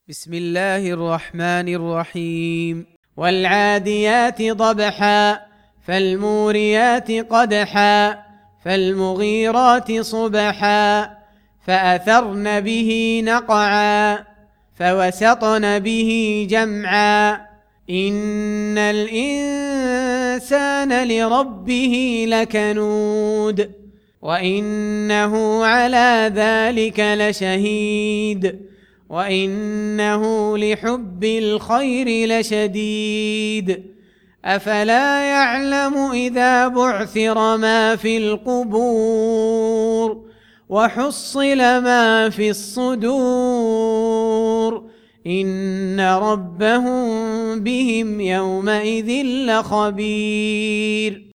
بسم الله الرحمن الرحيم. والعاديات ضبحا فالموريات قدحا فالمغيرات صبحا فأثرن به نقعا فوسطن به جمعا إن الإنسان لربه لكنود وإنه على ذلك لشهيد وإنه لحب الخير لشديد أفلا يعلم إذا بعثر ما في القبور وحصل ما في الصدور إن ربهم بهم يومئذ لخبير.